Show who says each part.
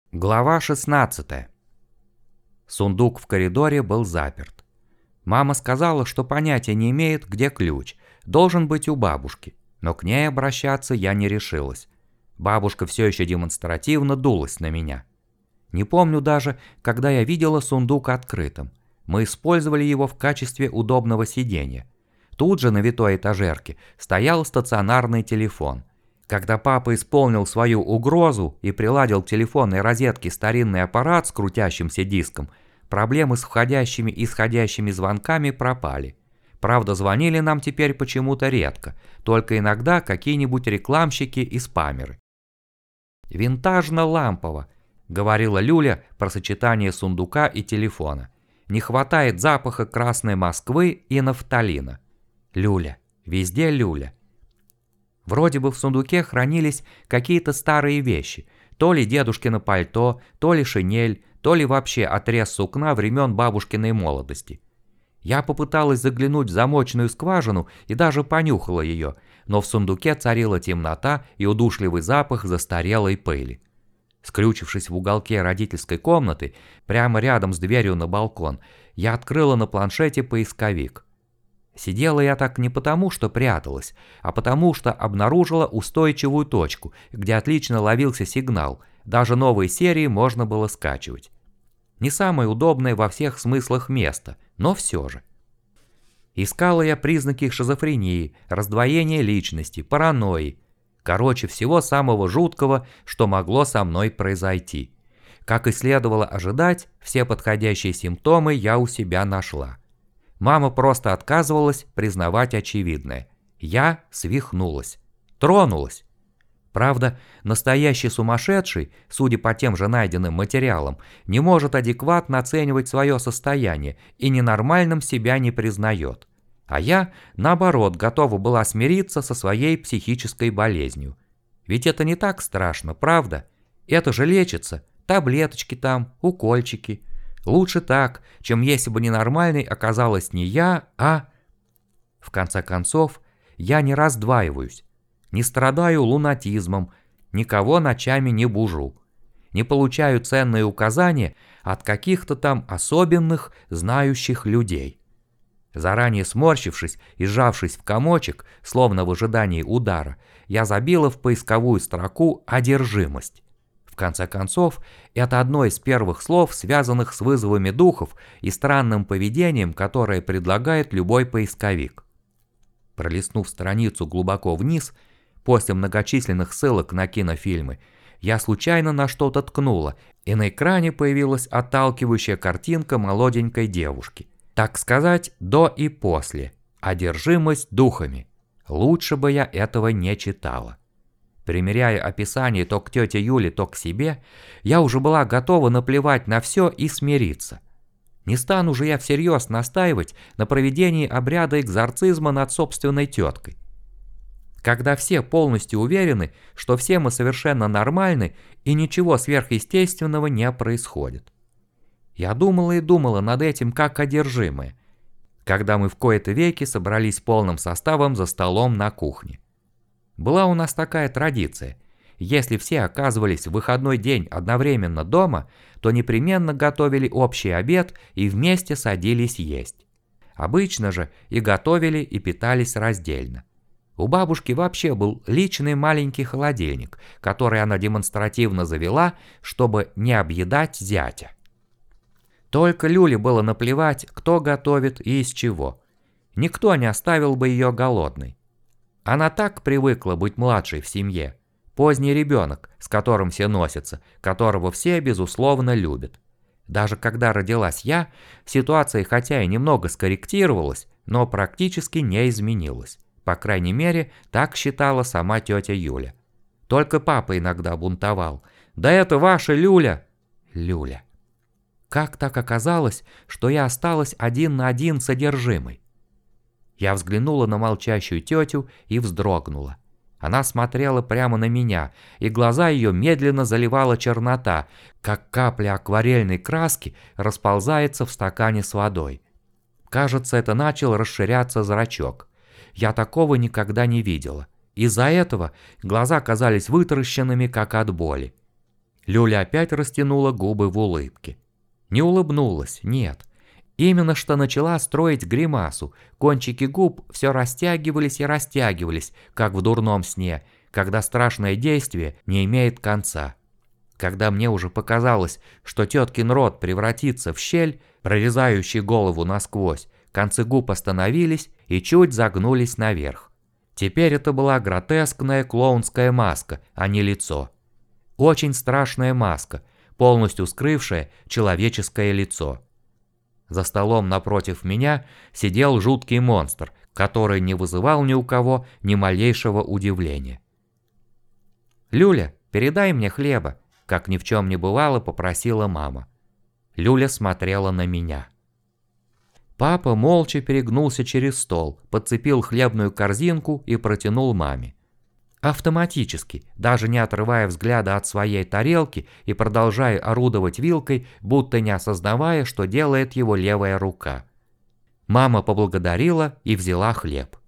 Speaker 1: Глава 16. Сундук в коридоре был заперт. Мама сказала, что понятия не имеет, где ключ. Должен быть у бабушки. Но к ней обращаться я не решилась. Бабушка все еще демонстративно дулась на меня. Не помню даже, когда я видела сундук открытым. Мы использовали его в качестве удобного сиденья. Тут же на витой этажерке стоял стационарный телефон. Когда папа исполнил свою угрозу и приладил к телефонной розетке старинный аппарат с крутящимся диском, проблемы с входящими и исходящими звонками пропали. Правда, звонили нам теперь почему-то редко, только иногда какие-нибудь рекламщики и спамеры. «Винтажно-лампово», — говорила Люля про сочетание сундука и телефона. «Не хватает запаха Красной Москвы и нафталина». Люля, везде Люля. Вроде бы в сундуке хранились какие-то старые вещи, то ли дедушкино пальто, то ли шинель, то ли вообще отрез сукна времен бабушкиной молодости. Я попыталась заглянуть в замочную скважину и даже понюхала ее, но в сундуке царила темнота и удушливый запах застарелой пыли. Скрючившись в уголке родительской комнаты, прямо рядом с дверью на балкон, я открыла на планшете поисковик. Сидела я так не потому, что пряталась, а потому, что обнаружила устойчивую точку, где отлично ловился сигнал, даже новые серии можно было скачивать. Не самое удобное во всех смыслах место, но все же. Искала я признаки шизофрении, раздвоения личности, паранойи. Короче, всего самого жуткого, что могло со мной произойти. Как и следовало ожидать, все подходящие симптомы я у себя нашла. Мама просто отказывалась признавать очевидное. Я свихнулась. Тронулась. Правда, настоящий сумасшедший, судя по тем же найденным материалам, не может адекватно оценивать свое состояние и ненормальным себя не признает. А я, наоборот, готова была смириться со своей психической болезнью. Ведь это не так страшно, правда? Это же лечится. Таблеточки там, укольчики. Лучше так, чем если бы ненормальной оказалась не я, а... В конце концов, я не раздваиваюсь, не страдаю лунатизмом, никого ночами не бужу, не получаю ценные указания от каких-то там особенных, знающих людей. Заранее сморщившись и сжавшись в комочек, словно в ожидании удара, я забила в поисковую строку «одержимость». В конце концов, это одно из первых слов, связанных с вызовами духов и странным поведением, которое предлагает любой поисковик. Пролистнув страницу глубоко вниз, после многочисленных ссылок на кинофильмы, я случайно на что-то ткнула, и на экране появилась отталкивающая картинка молоденькой девушки. Так сказать, до и после. Одержимость духами. Лучше бы я этого не читала. Примеряя описание то к тете Юле, то к себе, я уже была готова наплевать на все и смириться. Не стану же я всерьез настаивать на проведении обряда экзорцизма над собственной теткой. Когда все полностью уверены, что все мы совершенно нормальны и ничего сверхъестественного не происходит. Я думала и думала над этим как одержимая, когда мы в кои-то веки собрались полным составом за столом на кухне. Была у нас такая традиция. Если все оказывались в выходной день одновременно дома, то непременно готовили общий обед и вместе садились есть. Обычно же и готовили, и питались раздельно. У бабушки вообще был личный маленький холодильник, который она демонстративно завела, чтобы не объедать зятя. Только Люле было наплевать, кто готовит и из чего. Никто не оставил бы ее голодной. Она так привыкла быть младшей в семье. Поздний ребенок, с которым все носятся, которого все, безусловно, любят. Даже когда родилась я, ситуация хотя и немного скорректировалась, но практически не изменилась. По крайней мере, так считала сама тетя Юля. Только папа иногда бунтовал. «Да это ваша Люля!» Люля. Как так оказалось, что я осталась один на один с одержимой? Я взглянула на молчащую тетю и вздрогнула. Она смотрела прямо на меня, и глаза ее медленно заливала чернота, как капля акварельной краски расползается в стакане с водой. Кажется, это начал расширяться зрачок. Я такого никогда не видела. Из-за этого глаза казались вытаращенными, как от боли. Люля опять растянула губы в улыбке. Не улыбнулась, нет. Именно что начала строить гримасу. Кончики губ все растягивались и растягивались, как в дурном сне, когда страшное действие не имеет конца. Когда мне уже показалось, что теткин рот превратится в щель, прорезающий голову насквозь, концы губ остановились и чуть загнулись наверх. Теперь это была гротескная клоунская маска, а не лицо. Очень страшная маска, полностью скрывшая человеческое лицо. За столом напротив меня сидел жуткий монстр, который не вызывал ни у кого ни малейшего удивления. «Люля, передай мне хлеба», — как ни в чем не бывало, попросила мама. Люля смотрела на меня. Папа молча перегнулся через стол, подцепил хлебную корзинку и протянул маме. Автоматически, даже не отрывая взгляда от своей тарелки и продолжая орудовать вилкой, будто не осознавая, что делает его левая рука. Мама поблагодарила и взяла хлеб.